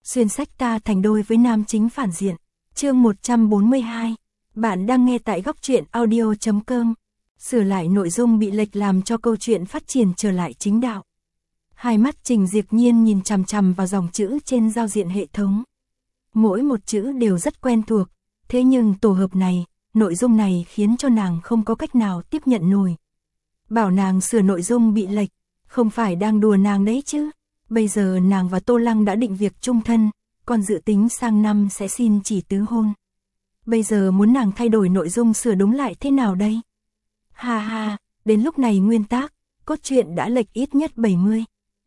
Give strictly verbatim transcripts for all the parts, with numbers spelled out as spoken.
xuyên sách ta thành đôi với nam chính phản diện. Chương một trăm bốn mươi hai. Bạn đang nghe tại góc truyện audio chấm com. Sửa lại nội dung bị lệch làm cho câu chuyện phát triển trở lại chính đạo. Hai mắt Trình Diệp Nhiên nhìn chằm chằm vào dòng chữ trên giao diện hệ thống. Mỗi một chữ đều rất quen thuộc, thế nhưng tổ hợp này, nội dung này khiến cho nàng không có cách nào tiếp nhận nổi. Bảo nàng sửa nội dung bị lệch, không phải đang đùa nàng đấy chứ. Bây giờ nàng và Tô Lăng đã định việc chung thân, còn dự tính sang năm sẽ xin chỉ tứ hôn. Bây giờ muốn nàng thay đổi nội dung sửa đúng lại thế nào đây? Ha ha, đến lúc này nguyên tác, cốt truyện đã lệch ít nhất bảy mươi.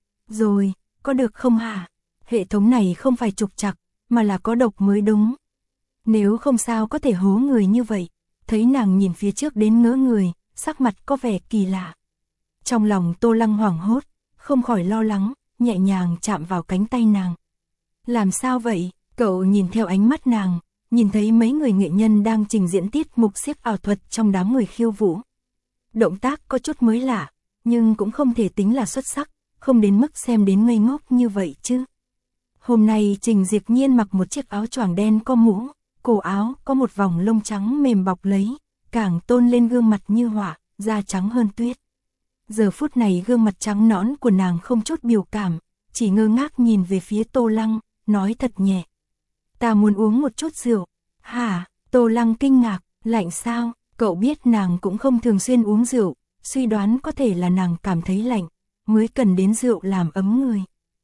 Rồi, có được không hả? Hệ thống này không phải trục trặc, mà là có độc mới đúng. Nếu không sao có thể hố người như vậy. Thấy nàng nhìn phía trước đến ngỡ người, sắc mặt có vẻ kỳ lạ. Trong lòng Tô Lăng hoảng hốt, không khỏi lo lắng, nhẹ nhàng chạm vào cánh tay nàng. Làm sao vậy? Cậu nhìn theo ánh mắt nàng, nhìn thấy mấy người nghệ nhân đang trình diễn tiết mục xiếc ảo thuật trong đám người khiêu vũ. Động tác có chút mới lạ, nhưng cũng không thể tính là xuất sắc, không đến mức xem đến ngây ngốc như vậy chứ. Hôm nay Trình Diệp Nhiên mặc một chiếc áo choàng đen có mũ, cổ áo có một vòng lông trắng mềm bọc lấy, càng tôn lên gương mặt như họa, da trắng hơn tuyết. Giờ phút này gương mặt trắng nõn của nàng không chút biểu cảm, chỉ ngơ ngác nhìn về phía Tô Lăng, nói thật nhẹ. Ta muốn uống một chút rượu. Hả? Tô Lăng kinh ngạc, lạnh sao? Cậu biết nàng cũng không thường xuyên uống rượu, suy đoán có thể là nàng cảm thấy lạnh, mới cần đến rượu làm ấm người.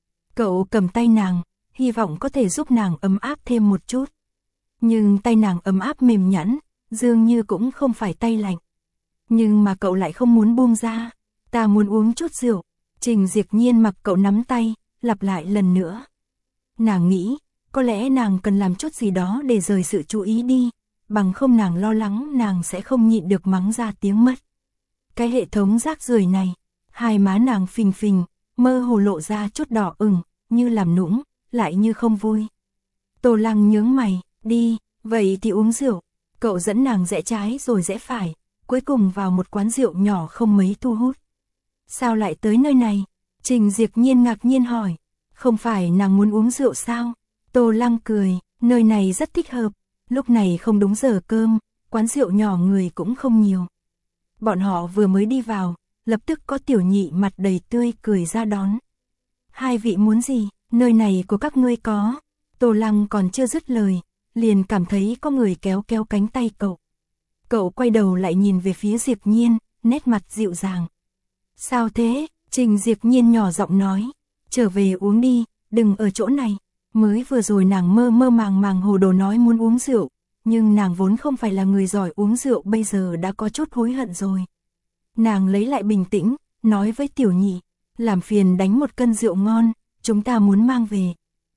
Cậu cầm tay nàng, hy vọng có thể giúp nàng ấm áp thêm một chút. Nhưng tay nàng ấm áp mềm nhẵn, dường như cũng không phải tay lạnh. Nhưng mà cậu lại không muốn buông ra. Ta muốn uống chút rượu. Trình Diệp Nhiên mặc cậu nắm tay, lặp lại lần nữa. Nàng nghĩ, có lẽ nàng cần làm chút gì đó để rời sự chú ý đi, bằng không nàng lo lắng nàng sẽ không nhịn được mắng ra tiếng mất. Cái hệ thống rác rưởi này, hai má nàng phình phình, mơ hồ lộ ra chút đỏ ửng, như làm nũng, lại như không vui. Tô Lăng nhướng mày, đi, vậy thì uống rượu. Cậu dẫn nàng rẽ trái rồi rẽ phải, cuối cùng vào một quán rượu nhỏ không mấy thu hút. Sao lại tới nơi này? Trình Diệp Nhiên ngạc nhiên hỏi. Không phải nàng muốn uống rượu sao? Tô Lăng cười, nơi này rất thích hợp. Lúc này không đúng giờ cơm, quán rượu nhỏ người cũng không nhiều. Bọn họ vừa mới đi vào, lập tức có tiểu nhị mặt đầy tươi cười ra đón. Hai vị muốn gì? Nơi này của các ngươi có. Tô Lăng còn chưa dứt lời, liền cảm thấy có người kéo kéo cánh tay cậu. Cậu quay đầu lại nhìn về phía Diệp Nhiên, nét mặt dịu dàng. Sao thế? Trình Diệp Nhiên nhỏ giọng nói. Trở về uống đi, đừng ở chỗ này. Mới vừa rồi nàng mơ mơ màng màng hồ đồ nói muốn uống rượu, nhưng nàng vốn không phải là người giỏi uống rượu, bây giờ đã có chút hối hận rồi. Nàng lấy lại bình tĩnh, nói với tiểu nhị, làm phiền đánh một cân rượu ngon, chúng ta muốn mang về.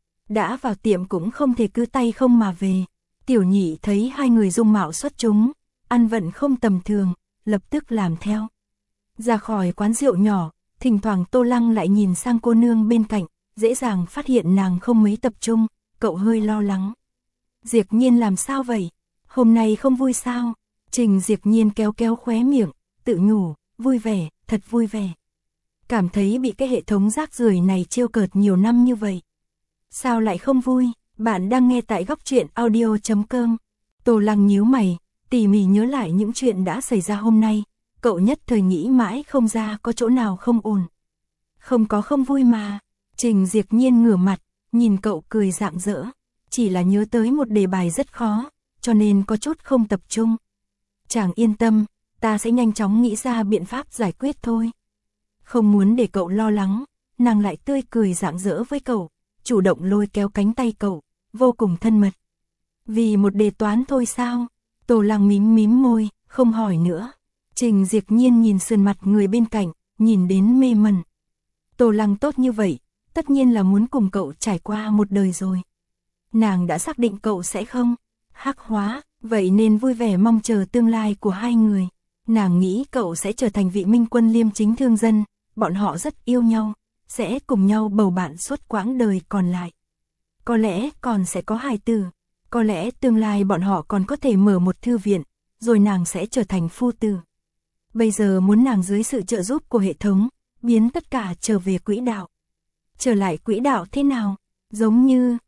Đã vào tiệm cũng không thể cứ tay không mà về. Tiểu nhị thấy hai người dung mạo xuất chúng, ăn vận không tầm thường, lập tức làm theo. Ra khỏi quán rượu nhỏ, thỉnh thoảng Tô Lăng lại nhìn sang cô nương bên cạnh, dễ dàng phát hiện nàng không mấy tập trung, cậu hơi lo lắng. Diệp Nhiên làm sao vậy? Hôm nay không vui sao? Trình Diệp Nhiên kéo kéo khóe miệng, tự nhủ, vui vẻ, thật vui vẻ. Cảm thấy bị cái hệ thống rác rưởi này trêu cợt nhiều năm như vậy. Sao lại không vui? Bạn đang nghe tại góc truyện audio chấm com. Tô Lăng nhíu mày, tỉ mỉ nhớ lại những chuyện đã xảy ra hôm nay. Cậu nhất thời nghĩ mãi không ra có chỗ nào không ổn. Không có không vui mà. Trình Diệp Nhiên ngửa mặt, nhìn cậu cười rạng rỡ. Chỉ là nhớ tới một đề bài rất khó, cho nên có chút không tập trung. Chàng yên tâm, ta sẽ nhanh chóng nghĩ ra biện pháp giải quyết thôi. Không muốn để cậu lo lắng, nàng lại tươi cười rạng rỡ với cậu, chủ động lôi kéo cánh tay cậu, vô cùng thân mật. Vì một đề toán thôi sao? Tô Lăng mím mím môi, không hỏi nữa. Trình Diệp Nhiên nhìn sườn mặt người bên cạnh, nhìn đến mê mẩn. Tô Lăng tốt như vậy, tất nhiên là muốn cùng cậu trải qua một đời rồi. Nàng đã xác định cậu sẽ không hắc hóa, vậy nên vui vẻ mong chờ tương lai của hai người. Nàng nghĩ cậu sẽ trở thành vị minh quân liêm chính thương dân, bọn họ rất yêu nhau, sẽ cùng nhau bầu bạn suốt quãng đời còn lại. Có lẽ còn sẽ có hài tử, có lẽ tương lai bọn họ còn có thể mở một thư viện, rồi nàng sẽ trở thành phu tử. Bây giờ muốn nàng dưới sự trợ giúp của hệ thống, biến tất cả trở về quỹ đạo. Trở lại quỹ đạo thế nào? Giống như,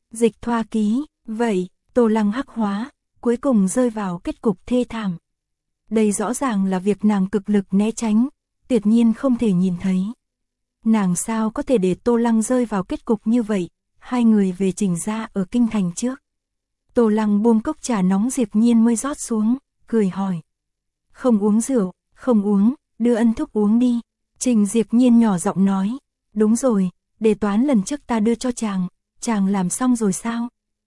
Dịch thoa ký, vậy, Tô Lăng hắc hóa, cuối cùng rơi vào kết cục thê thảm. Đây rõ ràng là việc nàng cực lực né tránh, tuyệt nhiên không thể nhìn thấy. Nàng sao có thể để Tô Lăng rơi vào kết cục như vậy, hai người về Trình gia ở kinh thành trước. Tô Lăng buông cốc trà nóng Diệp Nhiên mới rót xuống, cười hỏi. Không uống rượu, không uống, đưa ân thúc uống đi. Trình Diệp Nhiên nhỏ giọng nói, đúng rồi, đề toán lần trước ta đưa cho chàng, chàng làm xong rồi sao?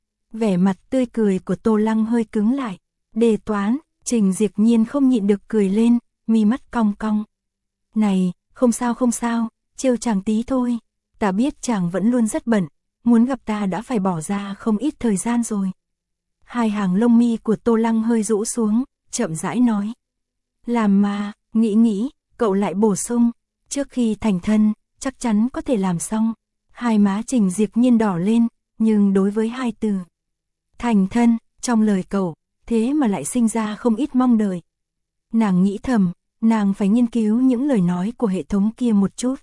Vẻ mặt tươi cười của Tô Lăng hơi cứng lại, đề toán, Trình Diệp Nhiên không nhịn được cười lên, mi mắt cong cong. Này, không sao không sao, trêu chàng tí thôi, ta biết chàng vẫn luôn rất bận, muốn gặp ta đã phải bỏ ra không ít thời gian rồi. Hai hàng lông mi của Tô Lăng hơi rũ xuống, chậm rãi nói. Làm mà, nghĩ nghĩ, cậu lại bổ sung, trước khi thành thân, chắc chắn có thể làm xong. Hai má Trình Diệp Nhiên đỏ lên, nhưng đối với hai từ thành thân, trong lời cậu, thế mà lại sinh ra không ít mong đợi. Nàng nghĩ thầm, nàng phải nghiên cứu những lời nói của hệ thống kia một chút.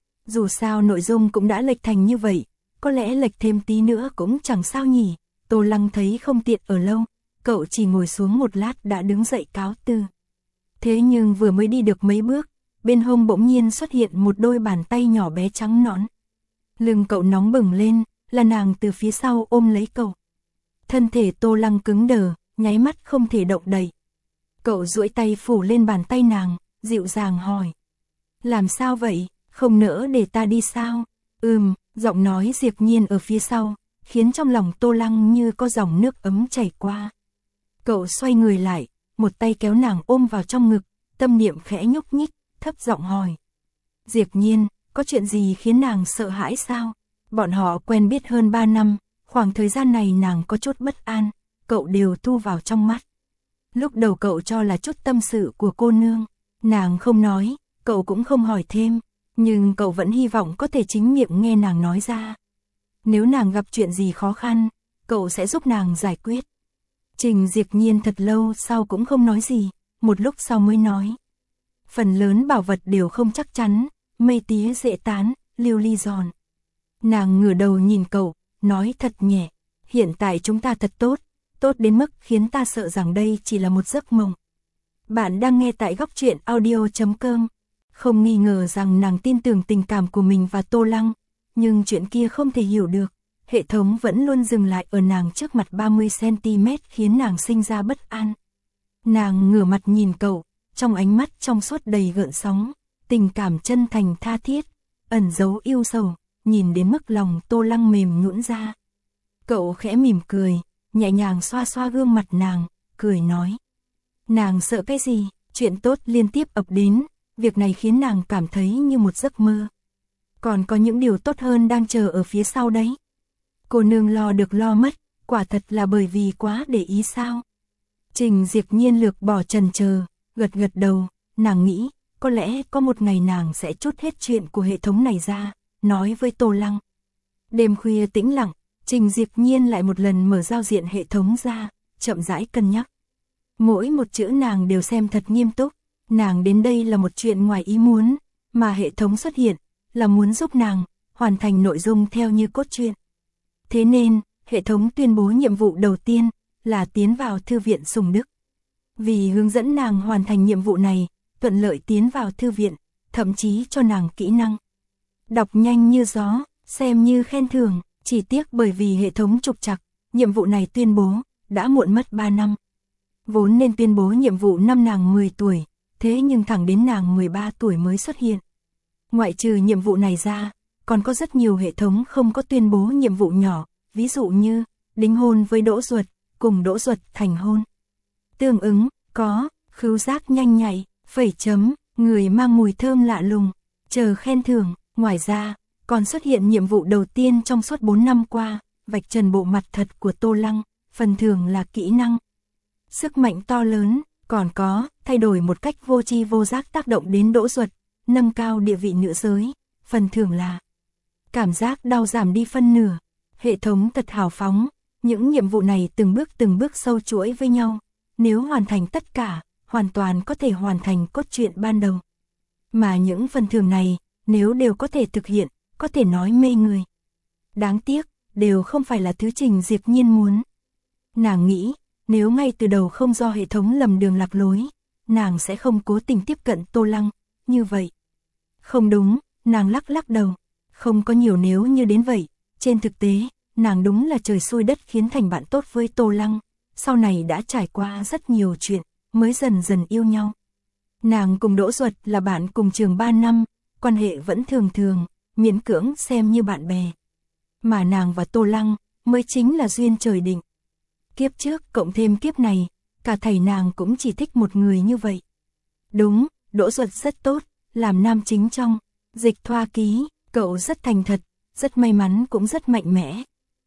Dù sao nội dung cũng đã lệch thành như vậy, có lẽ lệch thêm tí nữa cũng chẳng sao nhỉ. Tô Lăng thấy không tiện ở lâu, cậu chỉ ngồi xuống một lát đã đứng dậy cáo từ. Thế nhưng vừa mới đi được mấy bước, bên hông bỗng nhiên xuất hiện một đôi bàn tay nhỏ bé trắng nõn. Lưng cậu nóng bừng lên, là nàng từ phía sau ôm lấy cậu. Thân thể Tô Lăng cứng đờ, nháy mắt không thể động đậy. Cậu duỗi tay phủ lên bàn tay nàng, dịu dàng hỏi. Làm sao vậy, không nỡ để ta đi sao? Ừm, giọng nói Diệp Nhiên ở phía sau, khiến trong lòng Tô Lăng như có dòng nước ấm chảy qua. Cậu xoay người lại, một tay kéo nàng ôm vào trong ngực, tâm niệm khẽ nhúc nhích, thấp giọng hỏi. Diệp Nhiên, có chuyện gì khiến nàng sợ hãi sao? Bọn họ quen biết hơn ba năm, khoảng thời gian này nàng có chút bất an, cậu đều thu vào trong mắt. Lúc đầu cậu cho là chút tâm sự của cô nương, nàng không nói, cậu cũng không hỏi thêm, nhưng cậu vẫn hy vọng có thể chính miệng nghe nàng nói ra. Nếu nàng gặp chuyện gì khó khăn, cậu sẽ giúp nàng giải quyết. Trình Diệp Nhiên thật lâu sau cũng không nói gì, một lúc sau mới nói. Phần lớn bảo vật đều không chắc chắn, mây tía dễ tán, lưu ly giòn. Nàng ngửa đầu nhìn cậu, nói thật nhẹ, hiện tại chúng ta thật tốt, tốt đến mức khiến ta sợ rằng đây chỉ là một giấc mộng. Bạn đang nghe tại góc truyện audio chấm com. Không nghi ngờ rằng nàng tin tưởng tình cảm của mình và Tô Lăng, nhưng chuyện kia không thể hiểu được. Hệ thống vẫn luôn dừng lại ở nàng trước mặt ba mươi xăng ti mét khiến nàng sinh ra bất an. Nàng ngửa mặt nhìn cậu, trong ánh mắt trong suốt đầy gợn sóng, tình cảm chân thành tha thiết, ẩn giấu yêu sầu, nhìn đến mức lòng Tô Lăng mềm nhũn ra. Cậu khẽ mỉm cười, nhẹ nhàng xoa xoa gương mặt nàng, cười nói. Nàng sợ cái gì, chuyện tốt liên tiếp ập đến, việc này khiến nàng cảm thấy như một giấc mơ. Còn có những điều tốt hơn đang chờ ở phía sau đấy. Cô nương lo được lo mất, quả thật là bởi vì quá để ý sao. Trình Diệp Nhiên lược bỏ chần chờ, gật gật đầu, nàng nghĩ, có lẽ có một ngày nàng sẽ trút hết chuyện của hệ thống này ra, nói với Tô Lăng. Đêm khuya tĩnh lặng, Trình Diệp Nhiên lại một lần mở giao diện hệ thống ra, chậm rãi cân nhắc. Mỗi một chữ nàng đều xem thật nghiêm túc, nàng đến đây là một chuyện ngoài ý muốn, mà hệ thống xuất hiện, là muốn giúp nàng, hoàn thành nội dung theo như cốt truyện. Thế nên, hệ thống tuyên bố nhiệm vụ đầu tiên, là tiến vào thư viện Sùng Đức. Vì hướng dẫn nàng hoàn thành nhiệm vụ này, thuận lợi tiến vào thư viện, thậm chí cho nàng kỹ năng. Đọc nhanh như gió, xem như khen thưởng, chỉ tiếc bởi vì hệ thống trục trặc, nhiệm vụ này tuyên bố, đã muộn mất ba năm. Vốn nên tuyên bố nhiệm vụ năm nàng mười tuổi, thế nhưng thẳng đến nàng mười ba tuổi mới xuất hiện. Ngoại trừ nhiệm vụ này ra, còn có rất nhiều hệ thống không có tuyên bố nhiệm vụ nhỏ, ví dụ như, đính hôn với Đỗ Duật, cùng Đỗ Duật thành hôn. Tương ứng, có, khứu giác nhanh nhạy, phẩy chấm, người mang mùi thơm lạ lùng, chờ khen thưởng. Ngoài ra, còn xuất hiện nhiệm vụ đầu tiên trong suốt bốn năm qua, vạch trần bộ mặt thật của Tô Lăng, phần thưởng là kỹ năng. Sức mạnh to lớn, còn có, thay đổi một cách vô tri vô giác tác động đến Đỗ Duật, nâng cao địa vị nữ giới, phần thưởng là cảm giác đau giảm đi phân nửa. Hệ thống thật hào phóng, những nhiệm vụ này từng bước từng bước sâu chuỗi với nhau, nếu hoàn thành tất cả, hoàn toàn có thể hoàn thành cốt truyện ban đầu. Mà những phần thưởng này, nếu đều có thể thực hiện, có thể nói mê người. Đáng tiếc, đều không phải là thứ Trình Diệp Nhiên muốn. Nàng nghĩ, nếu ngay từ đầu không do hệ thống lầm đường lạc lối, nàng sẽ không cố tình tiếp cận Tô Lăng, như vậy. Không đúng, nàng lắc lắc đầu, không có nhiều nếu như đến vậy, trên thực tế, nàng đúng là trời xui đất khiến thành bạn tốt với Tô Lăng, sau này đã trải qua rất nhiều chuyện, mới dần dần yêu nhau. Nàng cùng Đỗ Duật là bạn cùng trường ba năm, quan hệ vẫn thường thường, miễn cưỡng xem như bạn bè. Mà nàng và Tô Lăng mới chính là duyên trời định. Kiếp trước cộng thêm kiếp này, cả thầy nàng cũng chỉ thích một người như vậy. Đúng, Đỗ Duật rất tốt, làm nam chính trong Dịch Thoa Ký, cậu rất thành thật, rất may mắn cũng rất mạnh mẽ.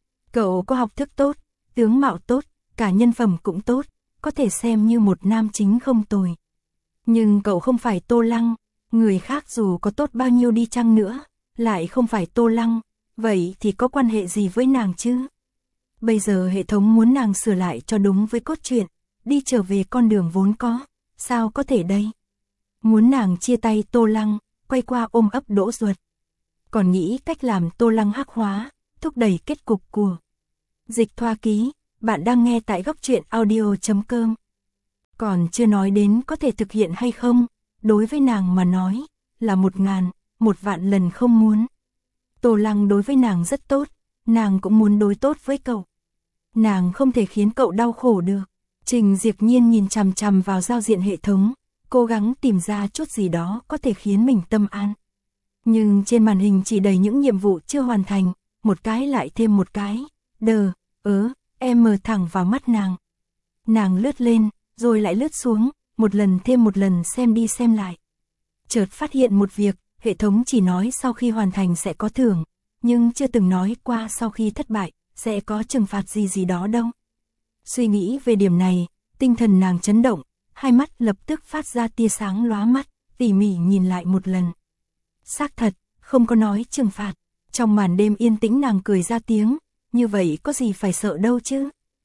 Cậu có học thức tốt, tướng mạo tốt, cả nhân phẩm cũng tốt, có thể xem như một nam chính không tồi. Nhưng cậu không phải Tô Lăng, người khác dù có tốt bao nhiêu đi chăng nữa, lại không phải Tô Lăng, vậy thì có quan hệ gì với nàng chứ? Bây giờ hệ thống muốn nàng sửa lại cho đúng với cốt truyện, đi trở về con đường vốn có, sao có thể đây? Muốn nàng chia tay Tô Lăng, quay qua ôm ấp Đỗ Duật. Còn nghĩ cách làm Tô Lăng hắc hóa, thúc đẩy kết cục của Dịch Thoa Ký, bạn đang nghe tại góc truyện audio chấm com. Còn chưa nói đến có thể thực hiện hay không, đối với nàng mà nói, là một ngàn, một vạn lần không muốn. Tô Lăng đối với nàng rất tốt, nàng cũng muốn đối tốt với cậu. Nàng không thể khiến cậu đau khổ được. Trình Diệp Nhiên nhìn chằm chằm vào giao diện hệ thống, cố gắng tìm ra chút gì đó có thể khiến mình tâm an. Nhưng trên màn hình chỉ đầy những nhiệm vụ chưa hoàn thành, một cái lại thêm một cái, đờ, ớ, em mờ thẳng vào mắt nàng. Nàng lướt lên, rồi lại lướt xuống, một lần thêm một lần xem đi xem lại. Chợt phát hiện một việc, hệ thống chỉ nói sau khi hoàn thành sẽ có thưởng, nhưng chưa từng nói qua sau khi thất bại, sẽ có trừng phạt gì gì đó đâu. Suy nghĩ về điểm này, tinh thần nàng chấn động, hai mắt lập tức phát ra tia sáng lóa mắt, tỉ mỉ nhìn lại một lần. Xác thật, không có nói trừng phạt, trong màn đêm yên tĩnh nàng cười ra tiếng, như vậy có gì phải sợ đâu chứ.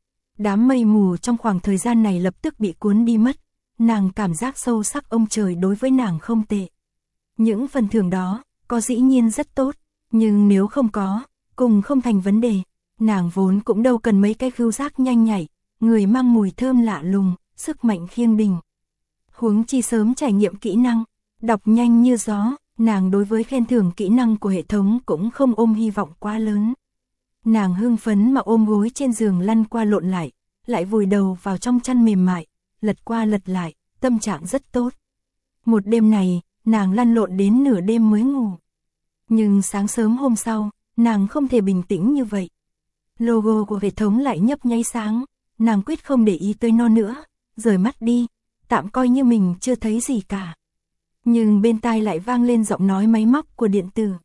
Đám mây mù trong khoảng thời gian này lập tức bị cuốn đi mất, nàng cảm giác sâu sắc ông trời đối với nàng không tệ. Những phần thưởng đó, có dĩ nhiên rất tốt, nhưng nếu không có, cùng không thành vấn đề, nàng vốn cũng đâu cần mấy cái khứu giác nhanh nhạy, người mang mùi thơm lạ lùng, sức mạnh khiêng đình. Huống chi sớm trải nghiệm kỹ năng, đọc nhanh như gió, nàng đối với khen thưởng kỹ năng của hệ thống cũng không ôm hy vọng quá lớn. Nàng hưng phấn mà ôm gối trên giường lăn qua lộn lại, lại vùi đầu vào trong chăn mềm mại, lật qua lật lại, tâm trạng rất tốt. Một đêm này, nàng lăn lộn đến nửa đêm mới ngủ. Nhưng sáng sớm hôm sau, nàng không thể bình tĩnh như vậy. Logo của hệ thống lại nhấp nháy sáng, nàng quyết không để ý tới nó nữa, rời mắt đi, tạm coi như mình chưa thấy gì cả. Nhưng bên tai lại vang lên giọng nói máy móc của điện tử.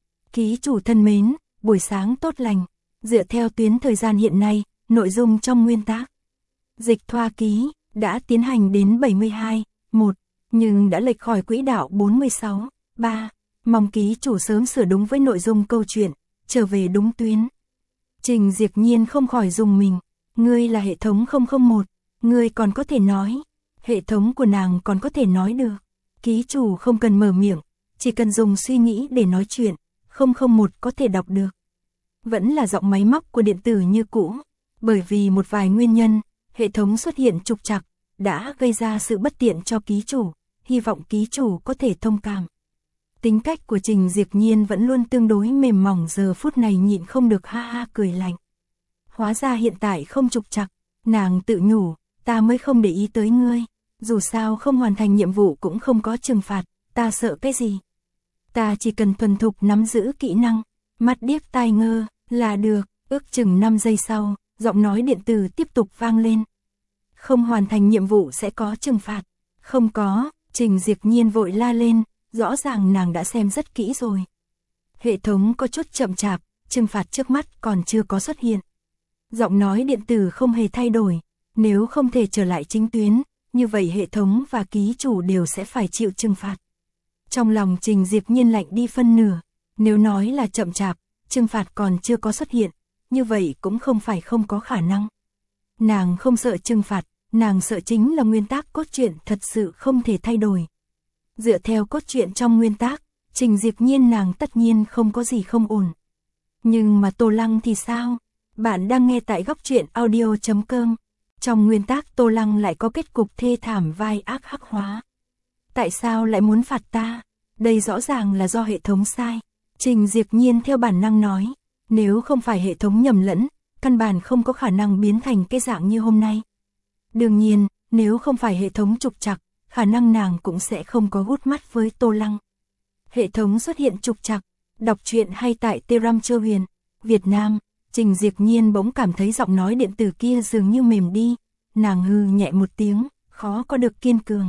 Ký chủ thân mến, buổi sáng tốt lành, dựa theo tuyến thời gian hiện nay, nội dung trong nguyên tác. Dịch Thoa Ký đã tiến hành đến bảy mươi hai, một, nhưng đã lệch khỏi quỹ đạo bốn mươi sáu, ba. Mong ký chủ sớm sửa đúng với nội dung câu chuyện, trở về đúng tuyến. Trình Diệp Nhiên không khỏi rùng mình, ngươi là hệ thống không không một, ngươi còn có thể nói, hệ thống của nàng còn có thể nói được. Ký chủ không cần mở miệng, chỉ cần dùng suy nghĩ để nói chuyện, không không một có thể đọc được. Vẫn là giọng máy móc của điện tử như cũ, bởi vì một vài nguyên nhân, hệ thống xuất hiện trục trặc, đã gây ra sự bất tiện cho ký chủ, hy vọng ký chủ có thể thông cảm. Tính cách của Trình Diệp Nhiên vẫn luôn tương đối mềm mỏng, giờ phút này nhịn không được ha ha cười lạnh. Hóa ra hiện tại không trục trặc, nàng tự nhủ, ta mới không để ý tới ngươi, dù sao không hoàn thành nhiệm vụ cũng không có trừng phạt, ta sợ cái gì. Ta chỉ cần thuần thục nắm giữ kỹ năng, mắt điếc tai ngơ, là được. Ước chừng năm giây sau, giọng nói điện tử tiếp tục vang lên. Không hoàn thành nhiệm vụ sẽ có trừng phạt. Không có, Trình Diệp Nhiên vội la lên, rõ ràng nàng đã xem rất kỹ rồi. Hệ thống có chút chậm chạp, trừng phạt trước mắt còn chưa có xuất hiện. Giọng nói điện tử không hề thay đổi, nếu không thể trở lại chính tuyến, như vậy hệ thống và ký chủ đều sẽ phải chịu trừng phạt. Trong lòng Trình Diệp Nhiên lạnh đi phân nửa, nếu nói là chậm chạp, trừng phạt còn chưa có xuất hiện, như vậy cũng không phải không có khả năng. Nàng không sợ trừng phạt, nàng sợ chính là nguyên tắc cốt truyện thật sự không thể thay đổi. Dựa theo cốt truyện trong nguyên tắc, Trình Diệp Nhiên nàng tất nhiên không có gì không ổn. Nhưng mà Tô Lăng thì sao? Bạn đang nghe tại góc truyện audio chấm com. Trong nguyên tác Tô Lăng lại có kết cục thê thảm vai ác hắc hóa. Tại sao lại muốn phạt ta? Đây rõ ràng là do hệ thống sai. Trình Diệp Nhiên theo bản năng nói, nếu không phải hệ thống nhầm lẫn, căn bản không có khả năng biến thành cái dạng như hôm nay. Đương nhiên, nếu không phải hệ thống trục trặc, khả năng nàng cũng sẽ không có hút mắt với Tô Lăng. Hệ thống xuất hiện trục trặc, đọc truyện hay tại Telegram Chơ Huyền, Việt Nam. Trình Diệp Nhiên bỗng cảm thấy giọng nói điện tử kia dường như mềm đi, nàng hừ nhẹ một tiếng, khó có được kiên cường.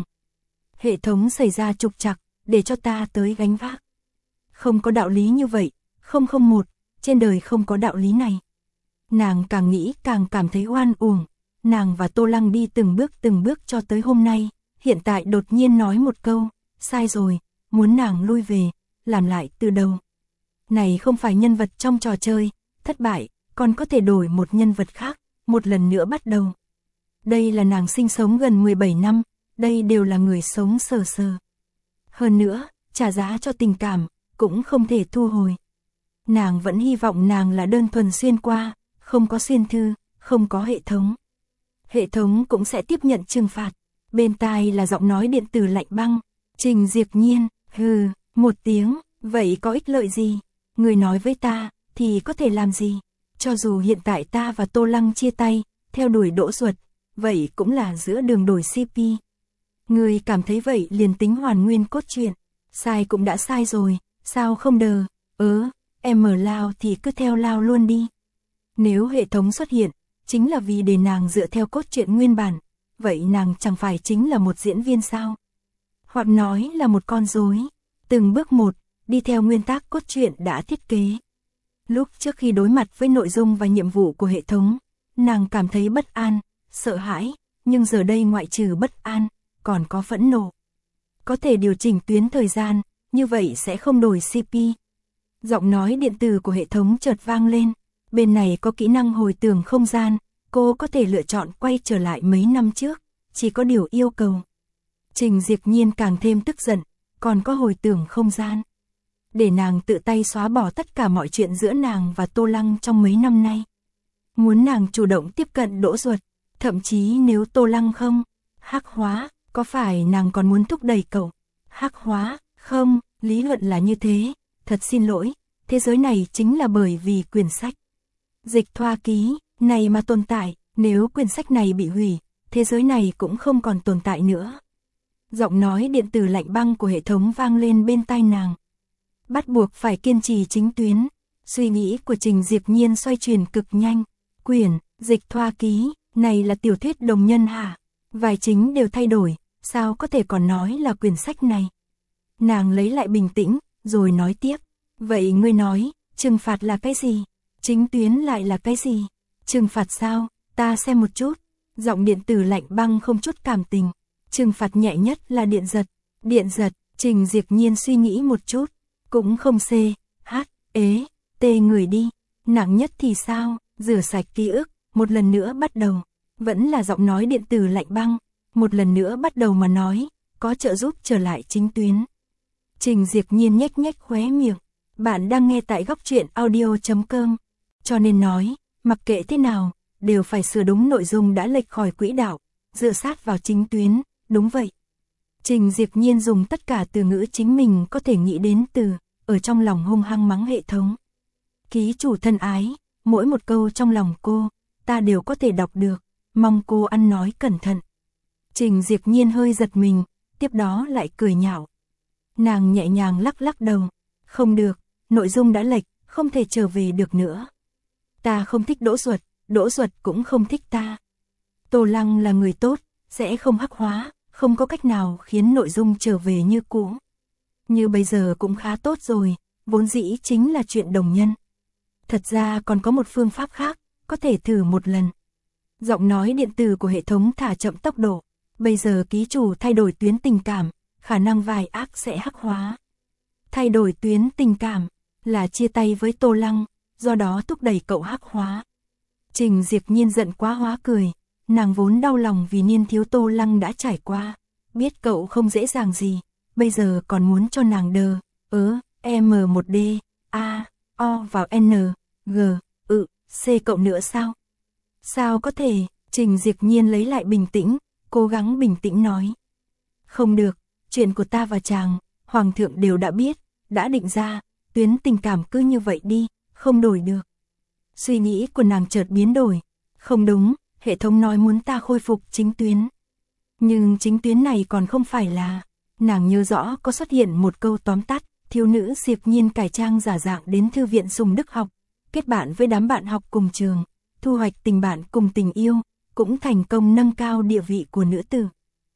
Hệ thống xảy ra trục trặc, để cho ta tới gánh vác. Không có đạo lý như vậy, không không một, trên đời không có đạo lý này. Nàng càng nghĩ càng cảm thấy oan uổng, nàng và Tô Lăng đi từng bước từng bước cho tới hôm nay, hiện tại đột nhiên nói một câu, sai rồi, muốn nàng lui về, làm lại từ đầu. Này không phải nhân vật trong trò chơi, thất bại, còn có thể đổi một nhân vật khác, một lần nữa bắt đầu. Đây là nàng sinh sống gần mười bảy năm, đây đều là người sống sờ sờ. Hơn nữa, trả giá cho tình cảm, cũng không thể thu hồi. Nàng vẫn hy vọng nàng là đơn thuần xuyên qua, không có xuyên thư, không có hệ thống. Hệ thống cũng sẽ tiếp nhận trừng phạt. Bên tai là giọng nói điện tử lạnh băng. Trình Diệp Nhiên, hừ, một tiếng, vậy có ích lợi gì? Người nói với ta, thì có thể làm gì? Cho dù hiện tại ta và Tô Lăng chia tay, theo đuổi Đỗ Duật, vậy cũng là giữa đường đổi xê pê. Người cảm thấy vậy liền tính hoàn nguyên cốt truyện. Sai cũng đã sai rồi, sao không đờ, ớ, em mở lao thì cứ theo lao luôn đi. Nếu hệ thống xuất hiện, chính là vì để nàng dựa theo cốt truyện nguyên bản, vậy nàng chẳng phải chính là một diễn viên sao? Hoặc nói là một con rối, từng bước một, đi theo nguyên tắc cốt truyện đã thiết kế. Lúc trước khi đối mặt với nội dung và nhiệm vụ của hệ thống, nàng cảm thấy bất an, sợ hãi, nhưng giờ đây ngoại trừ bất an, còn có phẫn nộ. Có thể điều chỉnh tuyến thời gian, như vậy sẽ không đổi xê pê. Giọng nói điện tử của hệ thống chợt vang lên, bên này có kỹ năng hồi tưởng không gian, cô có thể lựa chọn quay trở lại mấy năm trước, chỉ có điều yêu cầu. Trình Diệp Nhiên càng thêm tức giận, còn có hồi tưởng không gian. Để nàng tự tay xóa bỏ tất cả mọi chuyện giữa nàng và Tô Lăng trong mấy năm nay. Muốn nàng chủ động tiếp cận Đỗ Duật, thậm chí nếu Tô Lăng không hắc hóa, có phải nàng còn muốn thúc đẩy cậu hắc hóa? Không, lý luận là như thế, thật xin lỗi, thế giới này chính là bởi vì quyển sách Dịch Thoa Ký này mà tồn tại, nếu quyển sách này bị hủy, thế giới này cũng không còn tồn tại nữa. Giọng nói điện tử lạnh băng của hệ thống vang lên bên tai nàng. Bắt buộc phải kiên trì chính tuyến, suy nghĩ của Trình Diệp Nhiên xoay chuyển cực nhanh. Quyển Dịch Thoa Ký này là tiểu thuyết đồng nhân hả? Vai chính đều thay đổi, sao có thể còn nói là quyển sách này? Nàng lấy lại bình tĩnh, rồi nói tiếp. Vậy ngươi nói, trừng phạt là cái gì? Chính tuyến lại là cái gì? Trừng phạt sao? Ta xem một chút. Giọng điện tử lạnh băng không chút cảm tình. Trừng phạt nhẹ nhất là điện giật. Điện giật, Trình Diệp Nhiên suy nghĩ một chút. Cũng không c, h, ế, tê người đi. Nặng nhất thì sao? Rửa sạch ký ức, một lần nữa bắt đầu. Vẫn là giọng nói điện tử lạnh băng. Một lần nữa bắt đầu mà nói, có trợ giúp trở lại chính tuyến. Trình Diệp Nhiên nhếch nhếch khóe miệng. Bạn đang nghe tại góc truyện audio chấm com. Cho nên nói, mặc kệ thế nào, đều phải sửa đúng nội dung đã lệch khỏi quỹ đạo, dựa sát vào chính tuyến, đúng vậy. Trình Diệp Nhiên dùng tất cả từ ngữ chính mình có thể nghĩ đến từ, ở trong lòng hung hăng mắng hệ thống. Ký chủ thân ái, mỗi một câu trong lòng cô, ta đều có thể đọc được, mong cô ăn nói cẩn thận. Trình Diệp Nhiên hơi giật mình, tiếp đó lại cười nhạo. Nàng nhẹ nhàng lắc lắc đầu, không được, nội dung đã lệch, không thể trở về được nữa. Ta không thích Đỗ Duật, Đỗ Duật cũng không thích ta. Tô Lăng là người tốt, sẽ không hắc hóa, không có cách nào khiến nội dung trở về như cũ. Như bây giờ cũng khá tốt rồi, vốn dĩ chính là chuyện đồng nhân. Thật ra còn có một phương pháp khác, có thể thử một lần. Giọng nói điện tử của hệ thống thả chậm tốc độ. Bây giờ ký chủ thay đổi tuyến tình cảm, khả năng vai ác sẽ hắc hóa. Thay đổi tuyến tình cảm là chia tay với Tô Lăng, do đó thúc đẩy cậu hắc hóa. Trình Diệp Nhiên giận quá hóa cười, nàng vốn đau lòng vì niên thiếu Tô Lăng đã trải qua, biết cậu không dễ dàng gì, bây giờ còn muốn cho nàng đờ, ớ, M một D, A, O vào N, G, ừ, C cậu nữa sao? Sao có thể, Trình Diệp Nhiên lấy lại bình tĩnh, cố gắng bình tĩnh nói. Không được, chuyện của ta và chàng, Hoàng thượng đều đã biết, đã định ra, tuyến tình cảm cứ như vậy đi, không đổi được. Suy nghĩ của nàng chợt biến đổi. Không đúng, hệ thống nói muốn ta khôi phục chính tuyến. Nhưng chính tuyến này còn không phải là... Nàng nhớ rõ có xuất hiện một câu tóm tắt, thiếu nữ Diệp Nhiên cải trang giả dạng đến thư viện Sùng Đức học, kết bạn với đám bạn học cùng trường, thu hoạch tình bạn cùng tình yêu, cũng thành công nâng cao địa vị của nữ tử.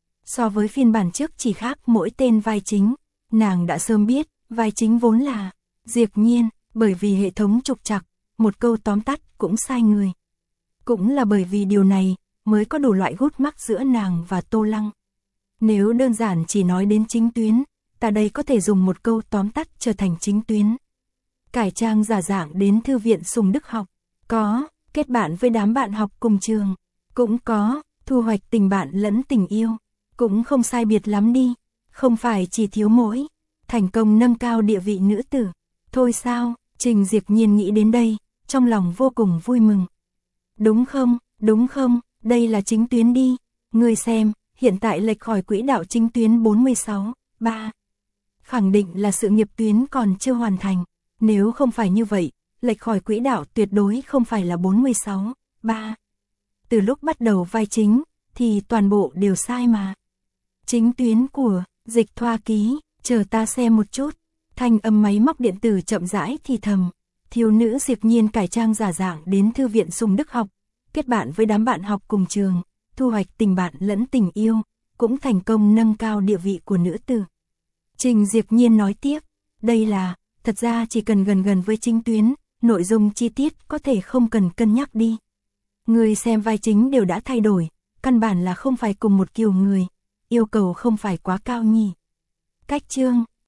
So với phiên bản trước chỉ khác mỗi tên vai chính, nàng đã sớm biết, vai chính vốn là Diệp Nhiên, bởi vì hệ thống trục trặc, một câu tóm tắt cũng sai người. Cũng là bởi vì điều này, mới có đủ loại gút mắc giữa nàng và Tô Lăng. Nếu đơn giản chỉ nói đến chính tuyến, ta đây có thể dùng một câu tóm tắt trở thành chính tuyến. Cải trang giả dạng đến thư viện Sùng Đức học, có, kết bạn với đám bạn học cùng trường, cũng có, thu hoạch tình bạn lẫn tình yêu, cũng không sai biệt lắm đi, không phải chỉ thiếu mỗi, thành công nâng cao địa vị nữ tử. Thôi sao, Trình Diệp Nhiên nghĩ đến đây, trong lòng vô cùng vui mừng. Đúng không, đúng không, đây là chính tuyến đi, ngươi xem, hiện tại lệch khỏi quỹ đạo chính tuyến bốn mươi sáu, ba. Khẳng định là sự nghiệp tuyến còn chưa hoàn thành, nếu không phải như vậy, lệch khỏi quỹ đạo tuyệt đối không phải là bốn mươi sáu, ba. Từ lúc bắt đầu vai chính, thì toàn bộ đều sai mà. Chính tuyến của, Dịch Thoa Ký, chờ ta xem một chút, thanh âm máy móc điện tử chậm rãi thì thầm, thiếu nữ Diệp Nhiên cải trang giả dạng đến thư viện Sùng Đức học, kết bạn với đám bạn học cùng trường, thu hoạch tình bạn lẫn tình yêu, cũng thành công nâng cao địa vị của nữ tử. Trình Diệp Nhiên nói tiếp, đây là, thật ra chỉ cần gần gần với chính tuyến, nội dung chi tiết có thể không cần cân nhắc đi. Người xem vai chính đều đã thay đổi, căn bản là không phải cùng một kiểu người, yêu cầu không phải quá cao nhỉ. Cách chương,